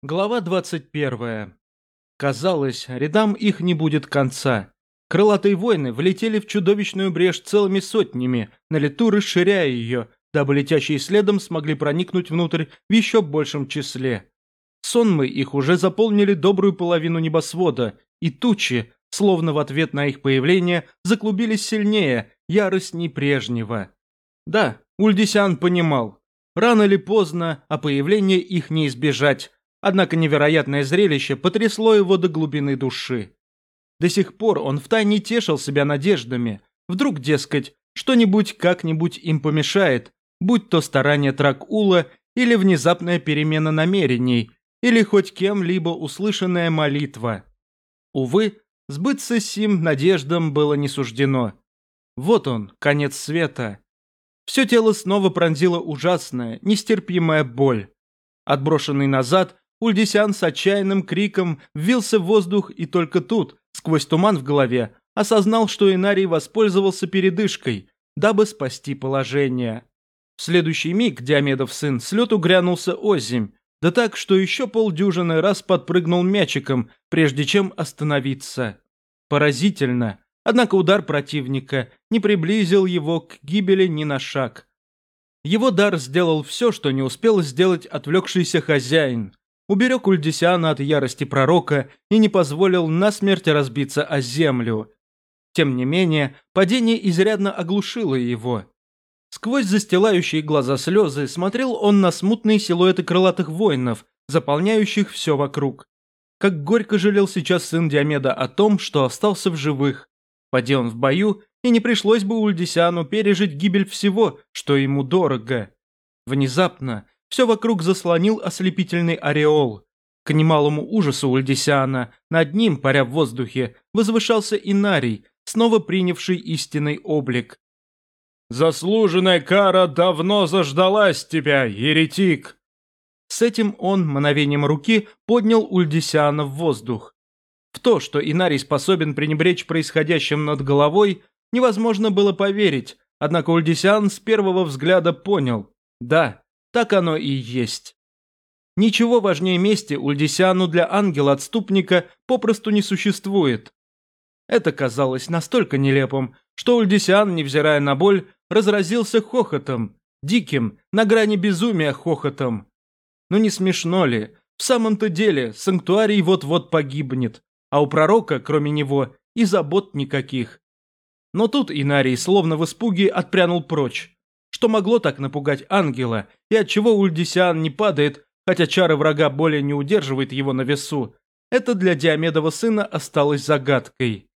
Глава 21. Казалось, рядам их не будет конца. Крылатые воины влетели в чудовищную брешь целыми сотнями, на лету расширяя ее, дабы летящие следом смогли проникнуть внутрь в еще большем числе. Сонмы их уже заполнили добрую половину небосвода, и тучи, словно в ответ на их появление, заклубились сильнее, яростней прежнего. Да, Ульдисян понимал, рано или поздно, а появление их не избежать. Однако невероятное зрелище потрясло его до глубины души. До сих пор он втайне тешил себя надеждами. Вдруг, дескать, что-нибудь как-нибудь им помешает, будь то старание Трак-Ула или внезапная перемена намерений, или хоть кем-либо услышанная молитва. Увы, сбыться сим надеждам было не суждено. Вот он, конец света. Все тело снова пронзила ужасная, нестерпимая боль. Отброшенный назад, Ульдисян с отчаянным криком ввился в воздух и только тут, сквозь туман в голове, осознал, что Инарий воспользовался передышкой, дабы спасти положение. В следующий миг Диомедов сын с лету грянулся озимь, да так, что еще полдюжины раз подпрыгнул мячиком, прежде чем остановиться. Поразительно, однако удар противника не приблизил его к гибели ни на шаг. Его дар сделал все, что не успел сделать отвлекшийся хозяин. Уберег Ульдисяна от ярости пророка и не позволил насмерть разбиться о землю. Тем не менее, падение изрядно оглушило его. Сквозь застилающие глаза слезы смотрел он на смутные силуэты крылатых воинов, заполняющих все вокруг. Как горько жалел сейчас сын Диомеда о том, что остался в живых. Поди он в бою, и не пришлось бы Ульдисяну пережить гибель всего, что ему дорого. Внезапно все вокруг заслонил ослепительный ореол. К немалому ужасу Ульдисяна над ним, паря в воздухе, возвышался Инарий, снова принявший истинный облик. «Заслуженная кара давно заждалась тебя, еретик!» С этим он мановением руки поднял Ульдисяна в воздух. В то, что Инарий способен пренебречь происходящим над головой, невозможно было поверить, однако Ульдисян с первого взгляда понял – да, так оно и есть. Ничего важнее мести Ульдисяну для ангела-отступника попросту не существует. Это казалось настолько нелепым, что Ульдисян, невзирая на боль, разразился хохотом, диким, на грани безумия хохотом. Но не смешно ли? В самом-то деле, санктуарий вот-вот погибнет, а у пророка, кроме него, и забот никаких. Но тут Инарий, словно в испуге, отпрянул прочь. Что могло так напугать ангела, и отчего Ульдисян не падает, хотя чары врага более не удерживают его на весу, это для Диомедова сына осталось загадкой.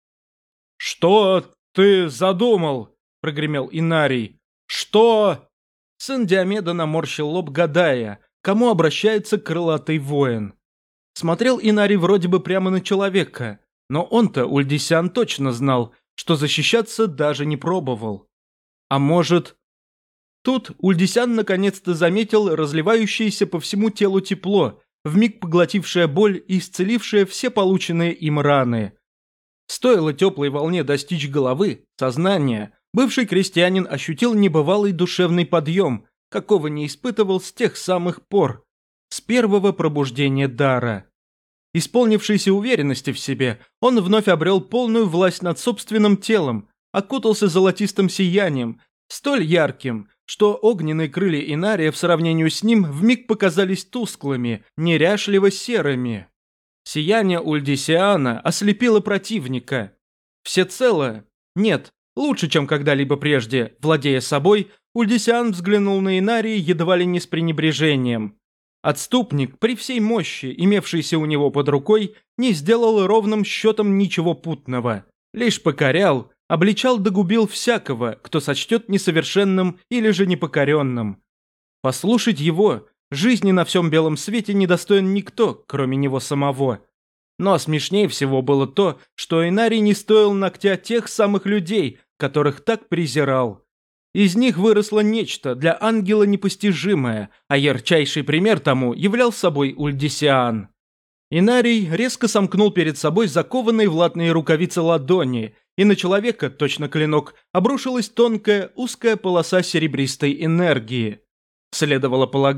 «Что ты задумал?» – прогремел Инарий. «Что?» Сын Диомеда наморщил лоб, гадая, кому обращается крылатый воин. Смотрел Инарий вроде бы прямо на человека, но он-то, Ульдисян, точно знал, что защищаться даже не пробовал. А может... Тут Ульдисян наконец-то заметил разливающееся по всему телу тепло, вмиг поглотившее боль и исцелившее все полученные им раны. Стоило теплой волне достичь головы, сознания, бывший крестьянин ощутил небывалый душевный подъем, какого не испытывал с тех самых пор, с первого пробуждения дара. Исполнившийся уверенности в себе, он вновь обрел полную власть над собственным телом, окутался золотистым сиянием, столь ярким, что огненные крылья Инария в сравнении с ним вмиг показались тусклыми, неряшливо серыми. Сияние Ульдисяна ослепило противника. Всецело? Нет, лучше, чем когда-либо прежде, владея собой, Ульдисян взглянул на Инария едва ли не с пренебрежением. Отступник, при всей мощи, имевшейся у него под рукой, не сделал ровным счетом ничего путного. Лишь покорял, обличал да губил всякого, кто сочтет несовершенным или же непокоренным. Послушать его, жизни на всем белом свете недостоин никто, кроме него самого. Но смешнее всего было то, что Инарий не стоил ногтя тех самых людей, которых так презирал. Из них выросло нечто для ангела непостижимое, а ярчайший пример тому являл собой Ульдисян. Инарий резко сомкнул перед собой закованные в латные рукавицы ладони, и на человека, точно клинок, обрушилась тонкая, узкая полоса серебристой энергии. Следовало полагать,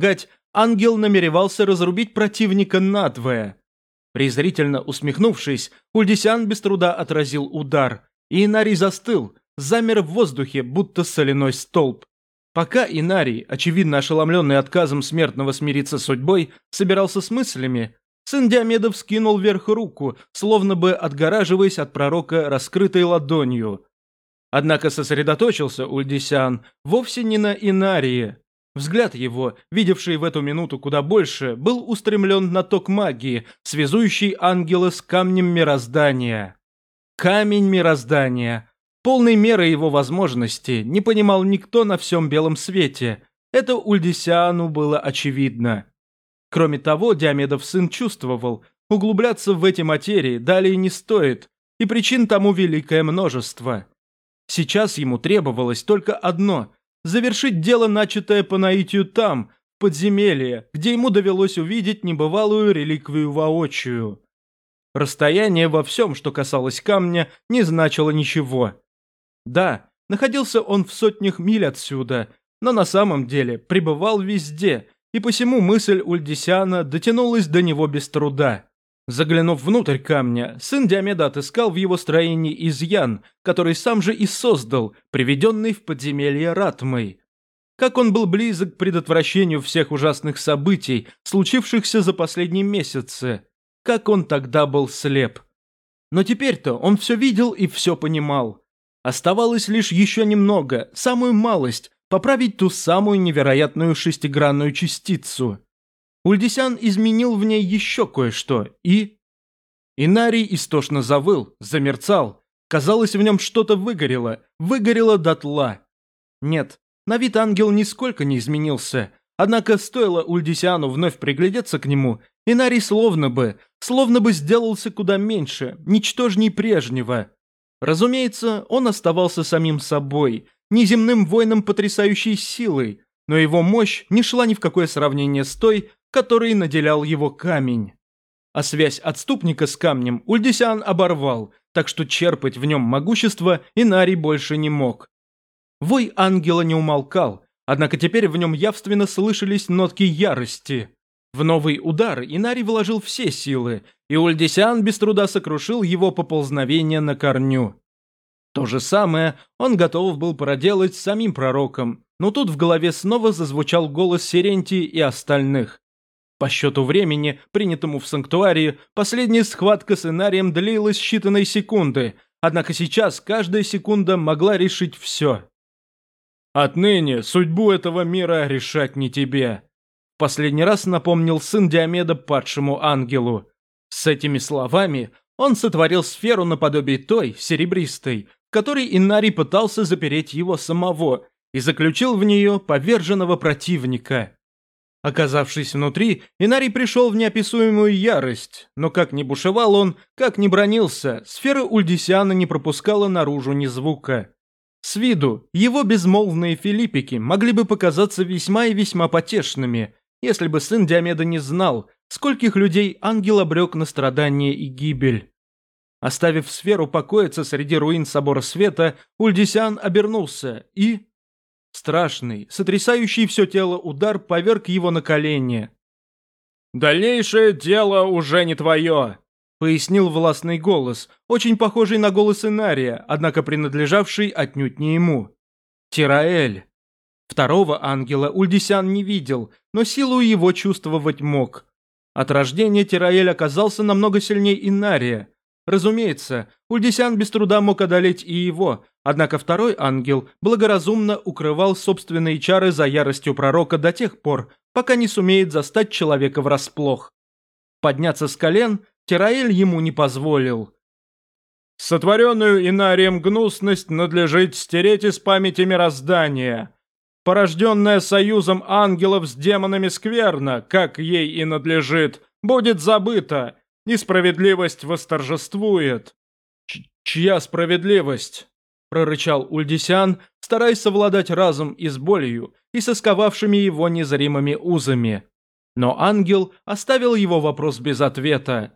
ангел намеревался разрубить противника надвое. Презрительно усмехнувшись, Ульдисян без труда отразил удар, и Инарий застыл, замер в воздухе, будто соляной столб. Пока Инарий, очевидно ошеломленный отказом смертного смириться с судьбой, собирался с мыслями, сын Диомеда вскинул вверх руку, словно бы отгораживаясь от пророка раскрытой ладонью. Однако сосредоточился Ульдисян вовсе не на Инарии. Взгляд его, видевший в эту минуту куда больше, был устремлен на ток магии, связующий ангела с камнем мироздания. Камень мироздания. Полной меры его возможностей не понимал никто на всем белом свете. Это Ульдисяну было очевидно. Кроме того, Диомедов сын чувствовал, углубляться в эти материи далее не стоит, и причин тому великое множество. Сейчас ему требовалось только одно – завершить дело, начатое по наитию там, в подземелье, где ему довелось увидеть небывалую реликвию воочию. Расстояние во всем, что касалось камня, не значило ничего. Да, находился он в сотнях миль отсюда, но на самом деле пребывал везде, и посему мысль Ульдисяна дотянулась до него без труда. Заглянув внутрь камня, сын Диомеда отыскал в его строении изъян, который сам же и создал, приведенный в подземелье Ратмой. Как он был близок к предотвращению всех ужасных событий, случившихся за последние месяцы. Как он тогда был слеп. Но теперь-то он все видел и все понимал. Оставалось лишь еще немного, самую малость, поправить ту самую невероятную шестигранную частицу. Ульдисян изменил в ней еще кое-что, и... Инарий истошно завыл, замерцал. Казалось, в нем что-то выгорело дотла. Нет, на вид ангел нисколько не изменился, однако стоило Ульдисяну вновь приглядеться к нему, Инарий словно бы сделался куда меньше, ничтожней прежнего. Разумеется, он оставался самим собой, неземным воином потрясающей силой, но его мощь не шла ни в какое сравнение с той, которой наделял его камень. А связь отступника с камнем Ульдисян оборвал, так что черпать в нем могущество Инарий больше не мог. Вой ангела не умолкал, однако теперь в нем явственно слышались нотки ярости. В новый удар Инарий вложил все силы, и Ульдисян без труда сокрушил его поползновение на корню. То же самое он готов был проделать с самим пророком, но тут в голове снова зазвучал голос Сирентии и остальных. По счету времени, принятому в санктуарии, последняя схватка с Инарием длилась считанные секунды, однако сейчас каждая секунда могла решить все. «Отныне судьбу этого мира решать не тебе», – последний раз напомнил сын Диомеда падшему ангелу. С этими словами он сотворил сферу наподобие той, серебристой, в которой Инарий пытался запереть его самого, и заключил в нее поверженного противника. Оказавшись внутри, Инарий пришел в неописуемую ярость, но как ни бушевал он, как ни бранился, сфера Ульдисяна не пропускала наружу ни звука. С виду его безмолвные филиппики могли бы показаться весьма и весьма потешными, если бы сын Диомеда не знал, скольких людей ангел обрек на страдания и гибель. Оставив сферу покоиться среди руин Собора Света, Ульдисян обернулся и... Страшный, сотрясающий все тело удар поверг его на колени. «Дальнейшее дело уже не твое», — пояснил властный голос, очень похожий на голос Инария, однако принадлежавший отнюдь не ему. Тираэль. Второго ангела Ульдисян не видел, но силу его чувствовать мог. От рождения Тираэль оказался намного сильнее Инария. Разумеется, Ульдисян без труда мог одолеть и его, однако второй ангел благоразумно укрывал собственные чары за яростью пророка до тех пор, пока не сумеет застать человека врасплох. Подняться с колен Тираэль ему не позволил. «Сотворенную Инарием гнусность надлежит стереть из памяти мироздания. Порожденная союзом ангелов с демонами скверна, как ей и надлежит, будет забыта. Несправедливость восторжествует». «Чья справедливость?» – прорычал Ульдисян, стараясь совладать разум и с болью, и со сковавшими его незримыми узами. Но ангел оставил его вопрос без ответа.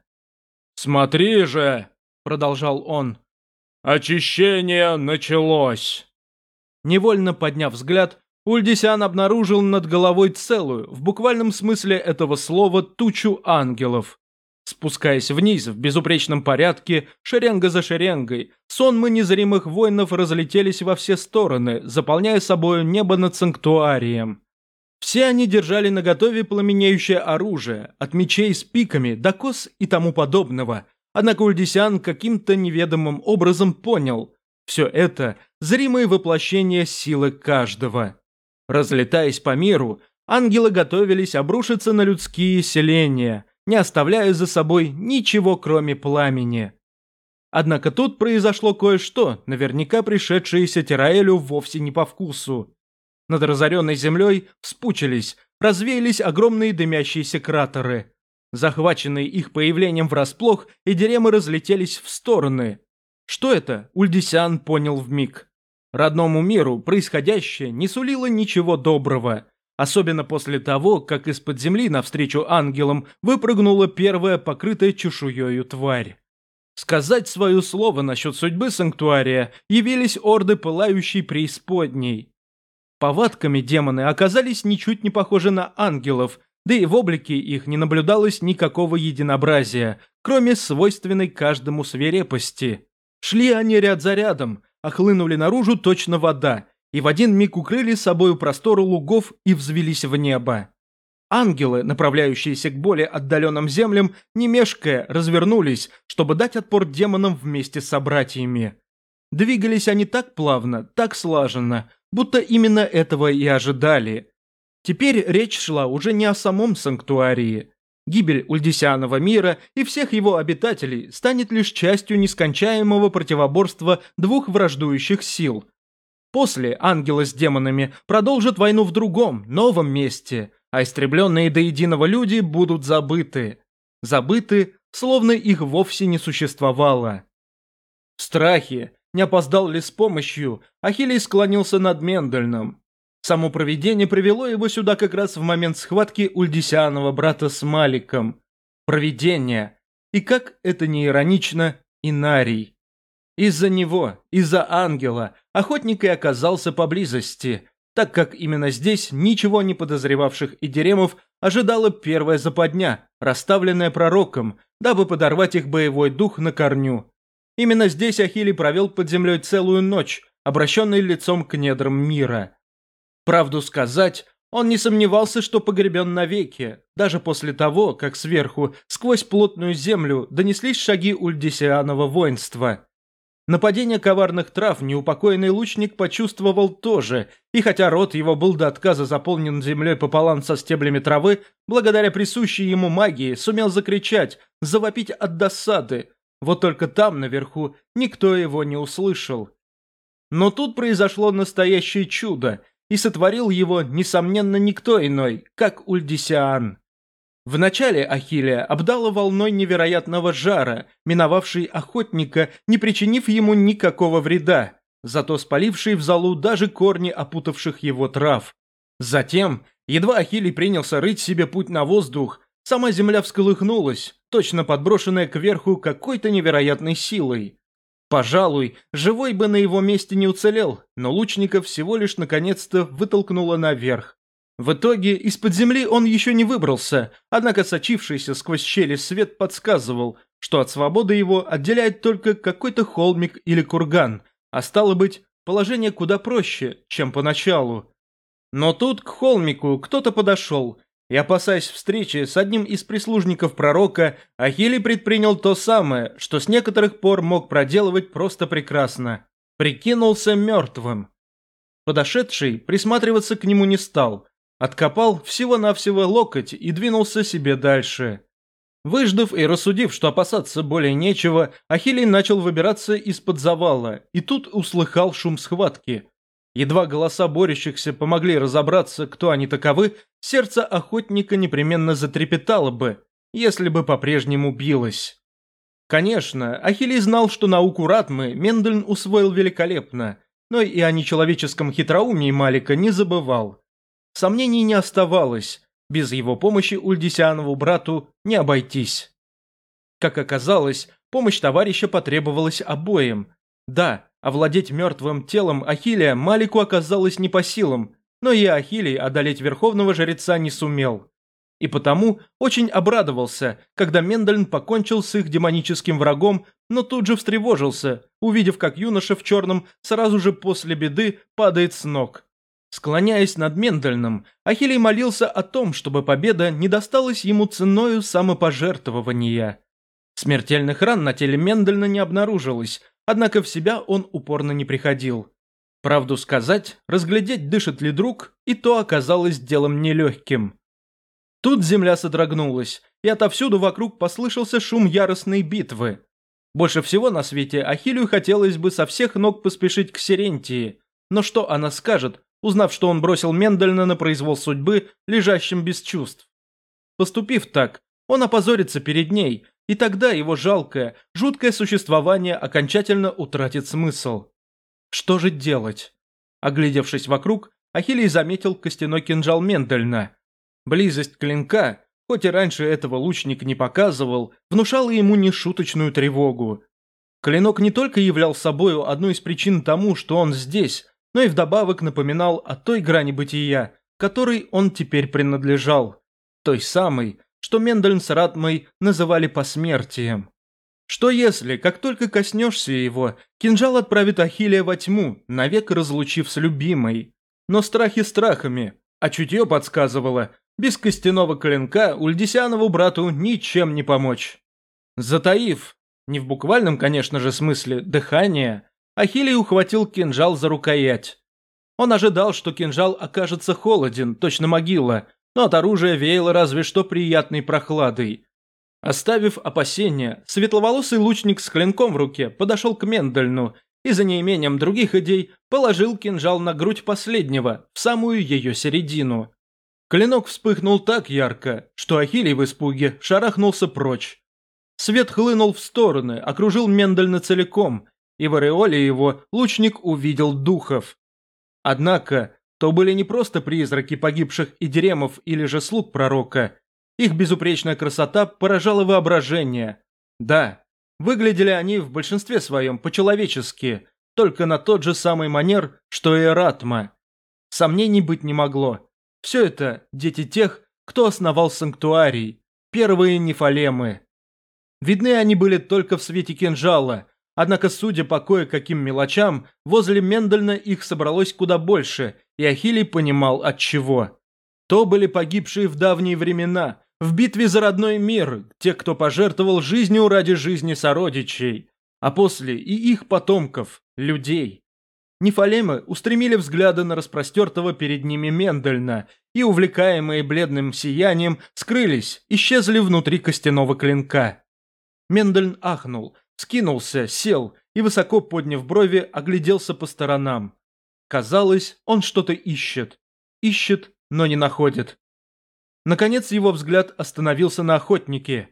«Смотри же!» – продолжал он. «Очищение началось!» Невольно подняв взгляд, Ульдисян обнаружил над головой целую, в буквальном смысле этого слова, тучу ангелов. Спускаясь вниз в безупречном порядке, шеренга за шеренгой, сонмы незримых воинов разлетелись во все стороны, заполняя собою небо над санктуарием. Все они держали наготове пламенеющее оружие, от мечей с пиками до кос и тому подобного. Однако Ульдисян каким-то неведомым образом понял – все это – зримые воплощения силы каждого. Разлетаясь по миру, ангелы готовились обрушиться на людские селения, не оставляя за собой ничего, кроме пламени. Однако тут произошло кое-что, наверняка пришедшееся Тираэлю вовсе не по вкусу. Над разоренной землей вспучились, развеялись огромные дымящиеся кратеры. Захваченные их появлением врасплох, эдиремы разлетелись в стороны. Что это, Ульдисян понял вмиг. Родному миру происходящее не сулило ничего доброго, особенно после того, как из-под земли навстречу ангелам выпрыгнула первая покрытая чешуёю тварь. Сказать свое слово насчет судьбы санктуария явились орды пылающей преисподней. Повадками демоны оказались ничуть не похожи на ангелов, да и в облике их не наблюдалось никакого единообразия, кроме свойственной каждому свирепости. Шли они ряд за рядом, охлынули наружу точно вода, и в один миг укрыли собою просторы лугов и взвелись в небо. Ангелы, направляющиеся к более отдаленным землям, не мешкая, развернулись, чтобы дать отпор демонам вместе с собратьями. Двигались они так плавно, так слаженно, будто именно этого и ожидали. Теперь речь шла уже не о самом санктуарии. Гибель Ульдисянова мира и всех его обитателей станет лишь частью нескончаемого противоборства двух враждующих сил. После ангелы с демонами продолжат войну в другом, новом месте, а истребленные до единого люди будут забыты. Забыты, словно их вовсе не существовало. В страхе, не опоздал ли с помощью, Ахиллей склонился над Мендельным. Само провидение привело его сюда как раз в момент схватки Ульдисянова брата с Маликом. Провидение. И как это не иронично, Инарий. Из-за него, из-за ангела, охотник и оказался поблизости, так как именно здесь ничего не подозревавших эдиремов ожидала первая западня, расставленная пророком, дабы подорвать их боевой дух на корню. Именно здесь Ахилий провел под землей целую ночь, обращенный лицом к недрам мира. Правду сказать, он не сомневался, что погребен навеки, даже после того, как сверху, сквозь плотную землю, донеслись шаги Ульдисянова воинства. Нападение коварных трав неупокоенный лучник почувствовал тоже, и хотя рот его был до отказа заполнен землей пополам со стеблями травы, благодаря присущей ему магии сумел закричать, завопить от досады. Вот только там, наверху, никто его не услышал. Но тут произошло настоящее чудо, и сотворил его, несомненно, никто иной, как Ульдисян. Вначале Ахиллея обдало волной невероятного жара, миновавшей охотника, не причинив ему никакого вреда, зато спалившей в залу даже корни опутавших его трав. Затем, едва Ахиллей принялся рыть себе путь на воздух, сама земля всколыхнулась, точно подброшенная кверху какой-то невероятной силой. Пожалуй, живой бы на его месте не уцелел, но лучника всего лишь наконец-то вытолкнуло наверх. В итоге из-под земли он еще не выбрался, однако сочившийся сквозь щели свет подсказывал, что от свободы его отделяет только какой-то холмик или курган, а стало быть, положение куда проще, чем поначалу. Но тут к холмику кто-то подошел, и, опасаясь встречи с одним из прислужников пророка, Ахилий предпринял то самое, что с некоторых пор мог проделывать просто прекрасно. Прикинулся мертвым. Подошедший присматриваться к нему не стал. Откопал всего-навсего локоть и двинулся себе дальше. Выждав и рассудив, что опасаться более нечего, Ахилий начал выбираться из-под завала, и тут услыхал шум схватки. Едва голоса борющихся помогли разобраться, кто они таковы, сердце охотника непременно затрепетало бы, если бы по-прежнему билось. Конечно, Ахилий знал, что науку Ратмы Мендельн усвоил великолепно, но и о нечеловеческом хитроумии Малика не забывал. Сомнений не оставалось, без его помощи Ульдисянову брату не обойтись. Как оказалось, помощь товарища потребовалась обоим. Да, овладеть мертвым телом Ахиллея Малику оказалось не по силам, но и Ахилий одолеть верховного жреца не сумел. И потому очень обрадовался, когда Мендельн покончил с их демоническим врагом, но тут же встревожился, увидев, как юноша в черном сразу же после беды падает с ног. Склоняясь над Мендельном, Ахилий молился о том, чтобы победа не досталась ему ценою самопожертвования. Смертельных ран на теле Мендельна не обнаружилось, однако в себя он упорно не приходил. Правду сказать, разглядеть, дышит ли друг, и то оказалось делом нелегким. Тут земля содрогнулась, и отовсюду вокруг послышался шум яростной битвы. Больше всего на свете Ахиллию хотелось бы со всех ног поспешить к Сирентии, но что она скажет, узнав, что он бросил Мендельна на произвол судьбы, лежащим без чувств? Поступив так, он опозорится перед ней, и тогда его жалкое, жуткое существование окончательно утратит смысл. Что же делать? Оглядевшись вокруг, Ахилий заметил костяной кинжал Мендельна. Близость клинка, хоть и раньше этого лучник не показывал, внушала ему нешуточную тревогу. Клинок не только являл собою одну из причин тому, что он здесь, но и вдобавок напоминал о той грани бытия, которой он теперь принадлежал, той самой, что Мендельн с Ратмой называли посмертием. Что если, как только коснешься его, кинжал отправит Ахиллея во тьму, навек разлучив с любимой? Но страхи страхами, а чутье подсказывало, без костяного клинка Ульдисянову брату ничем не помочь. Затаив, не в буквальном, конечно же, смысле, дыхание, Ахилий ухватил кинжал за рукоять. Он ожидал, что кинжал окажется холоден, точно могила, но от оружия веяло разве что приятной прохладой. Оставив опасения, светловолосый лучник с клинком в руке подошел к Мендельну и за неимением других идей положил кинжал на грудь последнего, в самую ее середину. Клинок вспыхнул так ярко, что Ахилий в испуге шарахнулся прочь. Свет хлынул в стороны, окружил Мендельна целиком, и в ореоле его лучник увидел духов. Однако, то были не просто призраки погибших идеремов или же слуг пророка. Их безупречная красота поражала воображение. Да, выглядели они в большинстве своем по-человечески, только на тот же самый манер, что и Ратма. Сомнений быть не могло. Все это дети тех, кто основал санктуарий, первые нефалемы. Видны они были только в свете кинжала, однако, судя по кое-каким мелочам, возле Мендельна их собралось куда больше, и Ахилий понимал отчего. То были погибшие в давние времена, в битве за родной мир, те, кто пожертвовал жизнью ради жизни сородичей, а после и их потомков, людей. Нефалемы устремили взгляды на распростертого перед ними Мендельна и, увлекаемые бледным сиянием, скрылись, исчезли внутри костяного клинка. Мендельн ахнул, скинулся, сел и, высоко подняв брови, огляделся по сторонам. Казалось, он что-то ищет. Ищет, но не находит. Наконец его взгляд остановился на охотнике.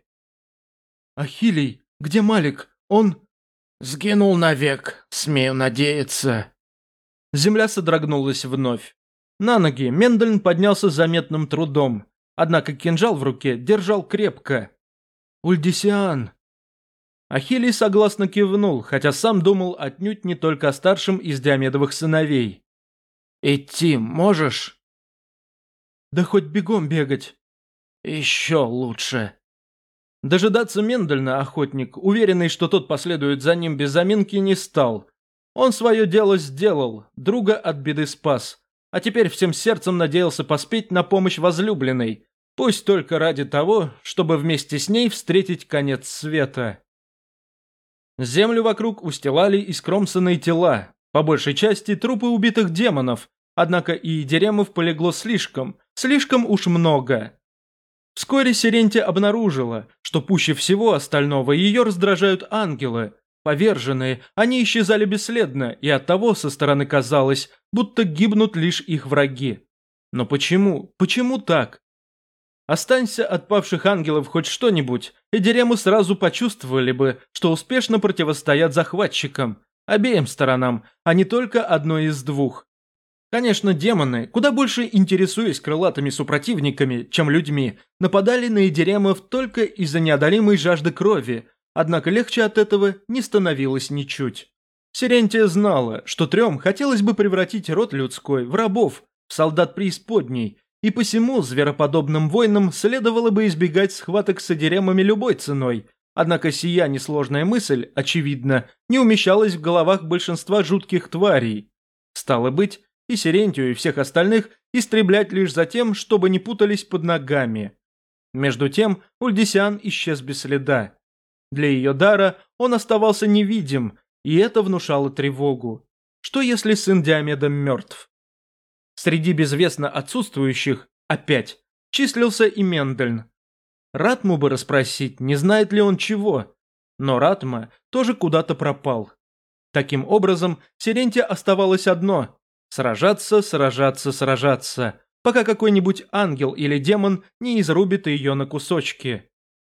«Ахилий, где Малик? Он...» «Сгинул навек, смею надеяться». Земля содрогнулась вновь. На ноги Мендельн поднялся с заметным трудом, однако кинжал в руке держал крепко. «Ульдисиан!» Ахилий согласно кивнул, хотя сам думал отнюдь не только о старшем из Диомедовых сыновей. «Идти можешь?» «Да хоть бегом бегать». «Еще лучше». Дожидаться Мендельна охотник, уверенный, что тот последует за ним без заминки, не стал. Он свое дело сделал, друга от беды спас, а теперь всем сердцем надеялся поспеть на помощь возлюбленной, пусть только ради того, чтобы вместе с ней встретить конец света. Землю вокруг устилали искромсанные тела, по большей части трупы убитых демонов, однако и деремов полегло слишком уж много. Вскоре Сирентия обнаружила, что пуще всего остального ее раздражают ангелы. Поверженные, они исчезали бесследно, и оттого со стороны казалось, будто гибнут лишь их враги. Но почему? Почему так? Останься от павших ангелов хоть что-нибудь, и деремы сразу почувствовали бы, что успешно противостоят захватчикам, обеим сторонам, а не только одной из двух. Конечно, демоны, куда больше интересуясь крылатыми супротивниками, чем людьми, нападали на идеремов только из-за неодолимой жажды крови, однако легче от этого не становилось ничуть. Сирентия знала, что трем хотелось бы превратить род людской в рабов, в солдат преисподней, и посему звероподобным воинам следовало бы избегать схваток с одеремами любой ценой. Однако сия несложная мысль, очевидно, не умещалась в головах большинства жутких тварей. Стало быть, и Сирентию, и всех остальных истреблять лишь за тем, чтобы не путались под ногами. Между тем Ульдисиан исчез без следа. Для ее дара он оставался невидим, и это внушало тревогу. Что если сын Диомеда мертв? Среди безвестно отсутствующих, опять, числился и Мендельн. Ратму бы расспросить, не знает ли он чего, но Ратма тоже куда-то пропал. Таким образом, Сиренте оставалось одно – сражаться, сражаться, сражаться, пока какой-нибудь ангел или демон не изрубит ее на кусочки.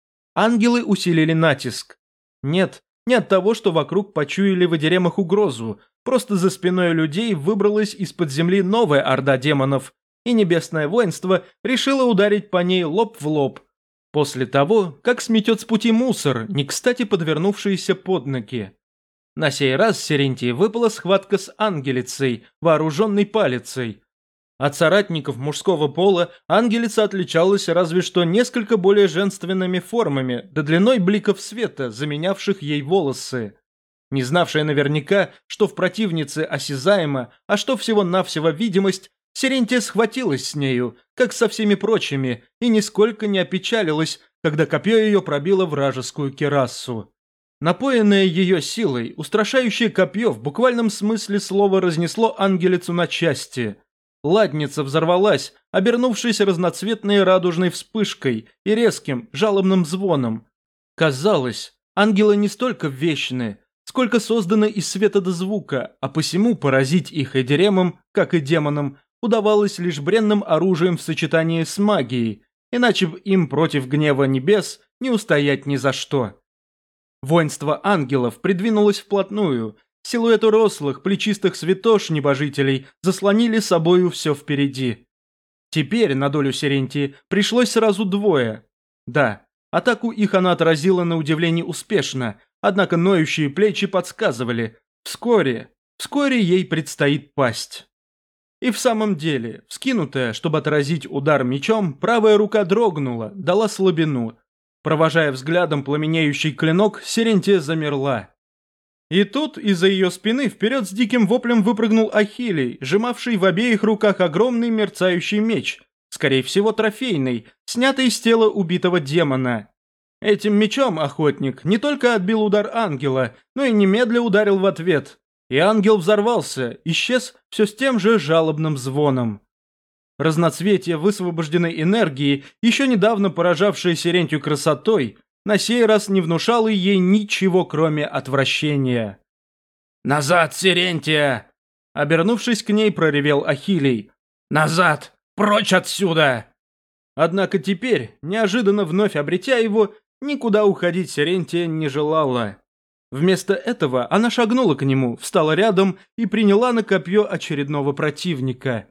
Ангелы усилили натиск. Нет, не от того, что вокруг почуяли в одеремах угрозу, просто за спиной людей выбралась из-под земли новая орда демонов, и небесное воинство решило ударить по ней лоб в лоб, после того, как сметет с пути мусор, не кстати подвернувшийся под ноги. На сей раз Сирентии выпала схватка с ангелицей, вооруженной палицей. От соратников мужского пола ангелица отличалась разве что несколько более женственными формами, да длиной бликов света, заменявших ей волосы. Не знавшая наверняка, что в противнице осязаемо, а что всего-навсего видимость, Сирентия схватилась с нею, как со всеми прочими, и нисколько не опечалилась, когда копье ее пробило вражескую кирассу. Напоенное ее силой, устрашающее копье в буквальном смысле слова разнесло ангелицу на части. Ладница взорвалась, обернувшись разноцветной радужной вспышкой и резким, жалобным звоном. Казалось, ангелы не столько вечны, сколько созданы из света до звука, а посему поразить их эдеремам, как и демонам, удавалось лишь бренным оружием в сочетании с магией, иначе б им против гнева небес не устоять ни за что. Воинство ангелов придвинулось вплотную, силуэты рослых, плечистых святош-небожителей заслонили собою все впереди. Теперь на долю Сирентии пришлось сразу двое. Да, атаку их она отразила на удивление успешно, однако ноющие плечи подсказывали, вскоре ей предстоит пасть. И в самом деле, вскинутая, чтобы отразить удар мечом, правая рука дрогнула, дала слабину. Провожая взглядом пламенеющий клинок, Сирентия замерла. И тут из-за ее спины вперед с диким воплем выпрыгнул Ахиллей, сжимавший в обеих руках огромный мерцающий меч, скорее всего трофейный, снятый из тела убитого демона. Этим мечом охотник не только отбил удар ангела, но и немедля ударил в ответ. И ангел взорвался, исчез все с тем же жалобным звоном. Разноцветие высвобожденной энергии, еще недавно поражавшее Сирентию красотой, на сей раз не внушало ей ничего, кроме отвращения. «Назад, Сирентия!» Обернувшись к ней, проревел Ахиллей. «Назад! Прочь отсюда!» Однако теперь, неожиданно вновь обретя его, никуда уходить Сирентия не желала. Вместо этого она шагнула к нему, встала рядом и приняла на копье очередного противника.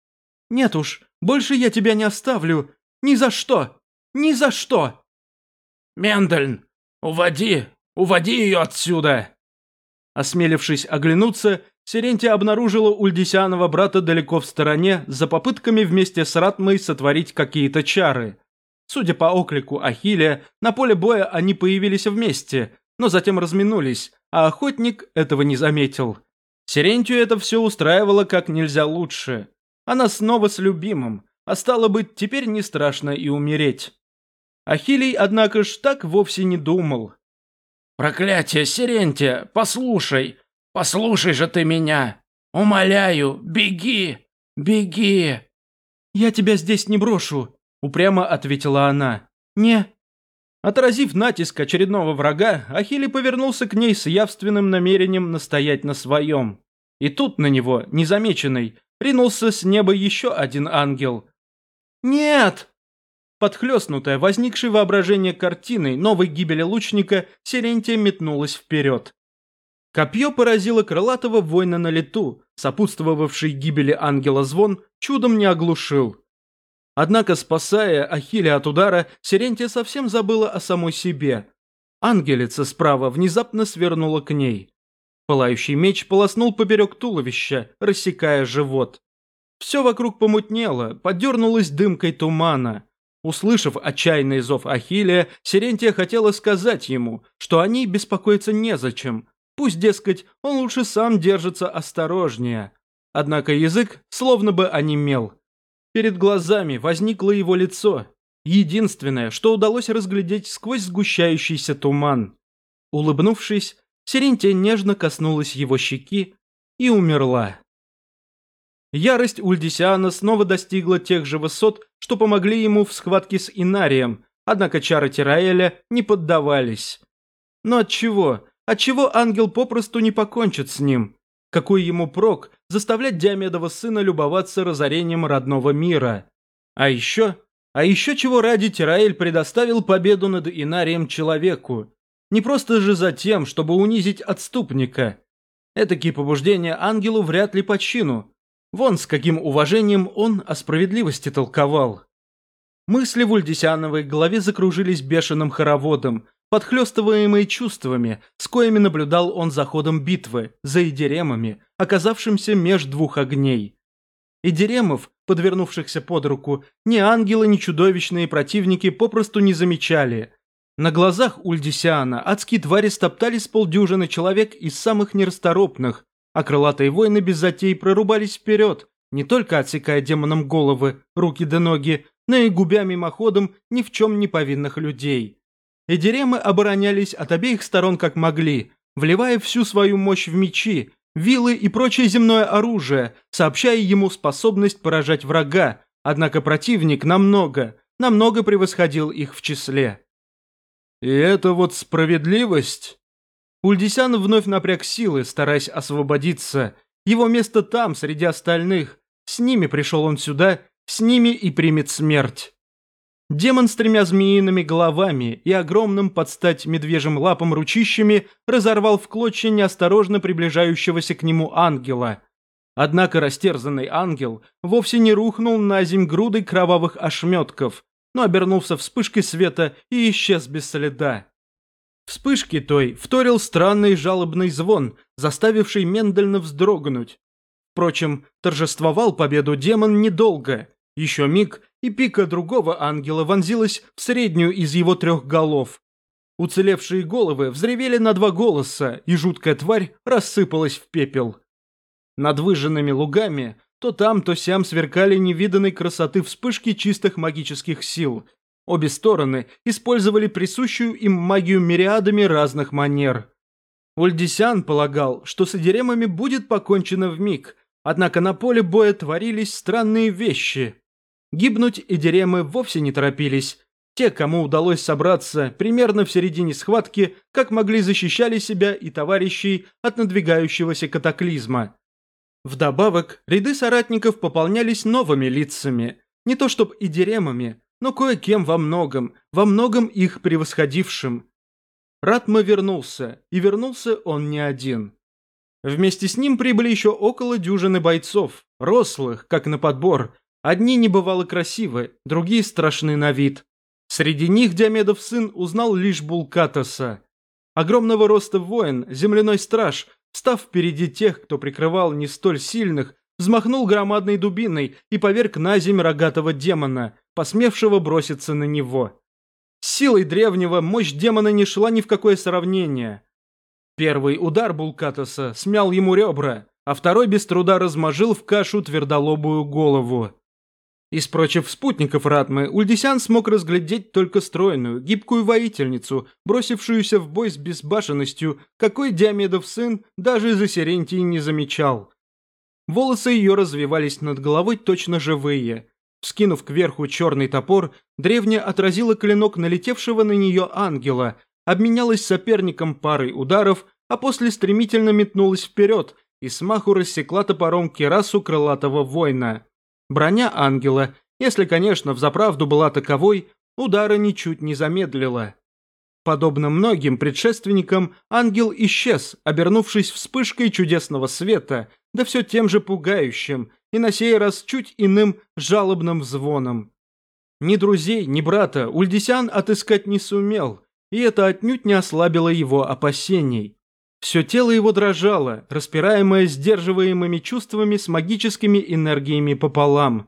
«Нет уж, больше я тебя не оставлю. Ни за что! Ни за что!» «Мендельн, уводи ее отсюда!» Осмелившись оглянуться, Сирентия обнаружила Ульдисианова брата далеко в стороне за попытками вместе с Ратмой сотворить какие-то чары. Судя по оклику Ахиллея, на поле боя они появились вместе, но затем разминулись, а охотник этого не заметил. Сирентию это все устраивало как нельзя лучше. Она снова с любимым, а стало быть, теперь не страшно и умереть. Ахиллей, однако ж, так вовсе не думал. «Проклятие, Сирентия, послушай же ты меня! Умоляю, беги, беги!» «Я тебя здесь не брошу», — упрямо ответила она. «Не». Отразив натиск очередного врага, Ахиллей повернулся к ней с явственным намерением настоять на своем. И тут на него, незамеченный, ринулся с неба еще один ангел. «Нет!» Подхлёстнутая, возникшей воображение картиной новой гибели лучника, Сирентия метнулась вперед. Копье поразило крылатого воина на лету, сопутствовавший гибели ангела звон чудом не оглушил. Однако, спасая Ахиллея от удара, Сирентия совсем забыла о самой себе. Ангелица справа внезапно свернула к ней. Пылающий меч полоснул поперек туловища, рассекая живот. Все вокруг помутнело, подернулось дымкой тумана. Услышав отчаянный зов Ахиллея, Сирентия хотела сказать ему, что о ней беспокоиться незачем. Пусть, дескать, он лучше сам держится осторожнее. Однако язык словно бы онемел. Перед глазами возникло его лицо. Единственное, что удалось разглядеть сквозь сгущающийся туман. Улыбнувшись, Сирентия нежно коснулась его щеки и умерла. Ярость Ульдисиана снова достигла тех же высот, что помогли ему в схватке с Инарием, однако чары Тираэля не поддавались. Но отчего? Отчего ангел попросту не покончит с ним? Какой ему прок заставлять Диомедова сына любоваться разорением родного мира? А еще чего ради Тираэль предоставил победу над Инарием человеку? Не просто же за тем, чтобы унизить отступника. Этакие побуждения ангелу вряд ли по чину. Вон с каким уважением он о справедливости толковал. Мысли в Ульдисиановой голове закружились бешеным хороводом, подхлёстываемые чувствами, с коими наблюдал он за ходом битвы, за Идиремами, оказавшимся меж двух огней. Идиремов, подвернувшихся под руку, ни ангелы, ни чудовищные противники попросту не замечали. На глазах Ульдисиана адские твари стоптали с полдюжины человек из самых нерасторопных, а крылатые воины без затей прорубались вперед, не только отсекая демонам головы, руки да ноги, но и губя мимоходом ни в чем не повинных людей. Эдиремы оборонялись от обеих сторон как могли, вливая всю свою мощь в мечи, вилы и прочее земное оружие, сообщая ему способность поражать врага, однако противник намного превосходил их в числе. И это вот справедливость? Ульдисян вновь напряг силы, стараясь освободиться. Его место там, среди остальных. С ними пришел он сюда, с ними и примет смерть. Демон с 3 змеиными головами и огромным под стать медвежьим лапам ручищами разорвал в клочья неосторожно приближающегося к нему ангела. Однако растерзанный ангел вовсе не рухнул на земь грудой кровавых ошметков, но обернулся вспышкой света и исчез без следа. Вспышке той вторил странный жалобный звон, заставивший Мендельна вздрогнуть. Впрочем, торжествовал победу демон недолго. Еще миг, и пика другого ангела вонзилась в среднюю из его 3 голов. Уцелевшие головы взревели на 2 голоса, и жуткая тварь рассыпалась в пепел. Над выжженными лугами то там, то сям сверкали невиданной красоты вспышки чистых магических сил. Обе стороны использовали присущую им магию мириадами разных манер. Ульдисян полагал, что с Эдиремами будет покончено вмиг, однако на поле боя творились странные вещи. Гибнуть Эдиремы вовсе не торопились. Те, кому удалось собраться примерно в середине схватки, как могли защищали себя и товарищей от надвигающегося катаклизма. Вдобавок, ряды соратников пополнялись новыми лицами, не то чтоб Эдиремами, но кое-кем во многом их превосходившим. Ратма вернулся, и вернулся он не один. Вместе с ним прибыли еще около дюжины бойцов, рослых, как на подбор. Одни небывало красивы, другие страшны на вид. Среди них Диомедов сын узнал лишь Булкатоса. Огромного роста воин, земляной страж, став впереди тех, кто прикрывал не столь сильных, взмахнул громадной дубиной и поверг на земь рогатого демона, посмевшего броситься на него. С силой древнего мощь демона не шла ни в какое сравнение. Первый удар Булкатоса смял ему ребра, а второй без труда размажил в кашу твердолобую голову. Из прочих спутников Ратмы Ульдисян смог разглядеть только стройную, гибкую воительницу, бросившуюся в бой с безбашенностью, какой Диомедов сын даже за Сирентией не замечал. Волосы ее развивались над головой точно живые. Вскинув кверху черный топор, древняя отразила клинок налетевшего на нее ангела, обменялась с соперником парой ударов, а после стремительно метнулась вперед и смаху рассекла топором кирасу крылатого воина. Броня ангела, если, конечно, взаправду была таковой, удара ничуть не замедлила. Подобно многим предшественникам, ангел исчез, обернувшись вспышкой чудесного света, да все тем же пугающим, и на сей раз чуть иным жалобным звоном. Ни друзей, ни брата Ульдисян отыскать не сумел, и это отнюдь не ослабило его опасений. Все тело его дрожало, распираемое сдерживаемыми чувствами с магическими энергиями пополам.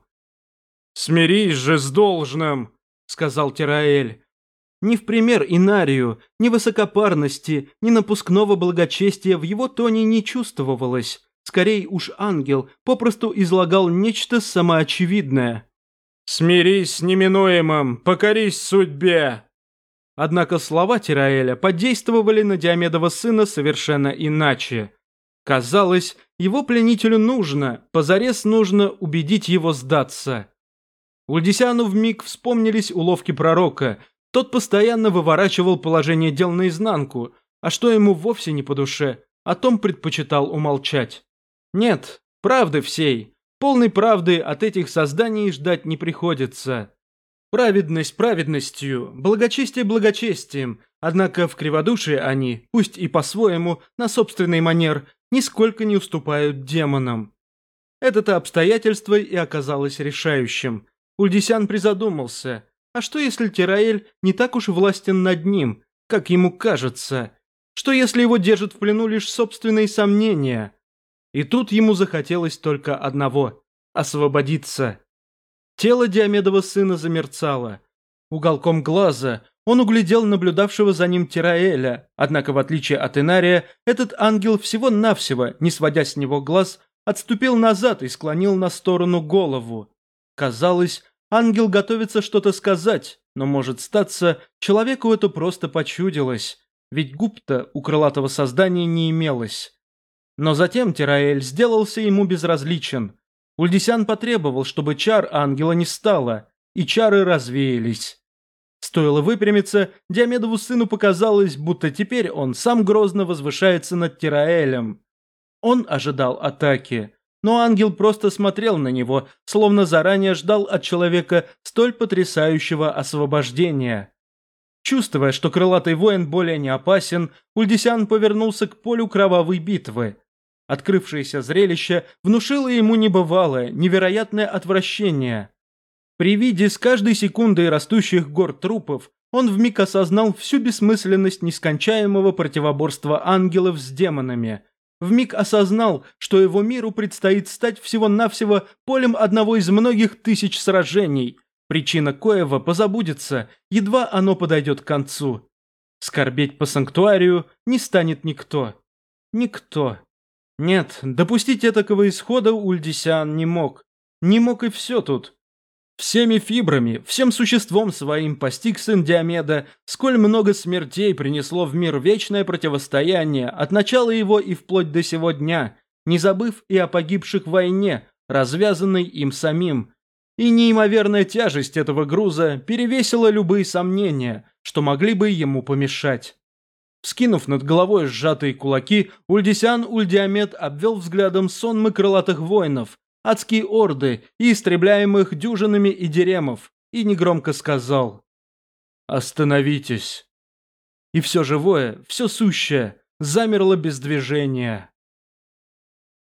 «Смирись же с должным», — сказал Тираэль. Ни в пример Инарию, ни высокопарности, ни напускного благочестия в его тоне не чувствовалось. Скорей уж ангел попросту излагал нечто самоочевидное. «Смирись с неминуемым, покорись судьбе!» Однако слова Тираэля подействовали на Диомедова сына совершенно иначе. Казалось, его пленителю нужно, позарез нужно убедить его сдаться. Ульдисяну вмиг вспомнились уловки пророка. Тот постоянно выворачивал положение дел наизнанку, а что ему вовсе не по душе, о том предпочитал умолчать. Нет, правды всей, полной правды от этих созданий ждать не приходится. Праведность праведностью, благочестие благочестием, однако в криводушии они, пусть и по-своему, на собственный манер, нисколько не уступают демонам. Это-то обстоятельство и оказалось решающим. Ульдисян призадумался, а что если Тираэль не так уж властен над ним, как ему кажется? Что если его держат в плену лишь собственные сомнения? И тут ему захотелось только одного – освободиться. Тело Диомедова сына замерцало. Уголком глаза он углядел наблюдавшего за ним Тираэля, однако в отличие от Инария, этот ангел всего-навсего, не сводя с него глаз, отступил назад и склонил на сторону голову. Казалось, ангел готовится что-то сказать, но, может статься, человеку это просто почудилось, ведь губ-то у крылатого создания не имелось. Но затем Тираэль сделался ему безразличен. Ульдисян потребовал, чтобы чар ангела не стало, и чары развеялись. Стоило выпрямиться, Диомедову сыну показалось, будто теперь он сам грозно возвышается над Тираэлем. Он ожидал атаки, но ангел просто смотрел на него, словно заранее ждал от человека столь потрясающего освобождения. Чувствуя, что крылатый воин более не опасен, Ульдисян повернулся к полю кровавой битвы. Открывшееся зрелище внушило ему небывалое, невероятное отвращение. При виде с каждой секундой растущих гор трупов он вмиг осознал всю бессмысленность нескончаемого противоборства ангелов с демонами. Вмиг осознал, что его миру предстоит стать всего-навсего полем одного из многих тысяч сражений, причина коего позабудется, едва оно подойдет к концу. Скорбеть по санктуарию не станет никто. Никто. Нет, допустить этакого исхода Ульдисян не мог. Не мог и все тут. Всеми фибрами, всем существом своим постиг сын Диомеда, сколь много смертей принесло в мир вечное противостояние от начала его и вплоть до сего дня, не забыв и о погибших в войне, развязанной им самим. И неимоверная тяжесть этого груза перевесила любые сомнения, что могли бы ему помешать. Вскинув над головой сжатые кулаки, Ульдисян Ульдиамед обвел взглядом сонмы крылатых воинов, адские орды и истребляемых дюжинами и деремов, и негромко сказал: «Остановитесь!» И все живое, все сущее замерло без движения.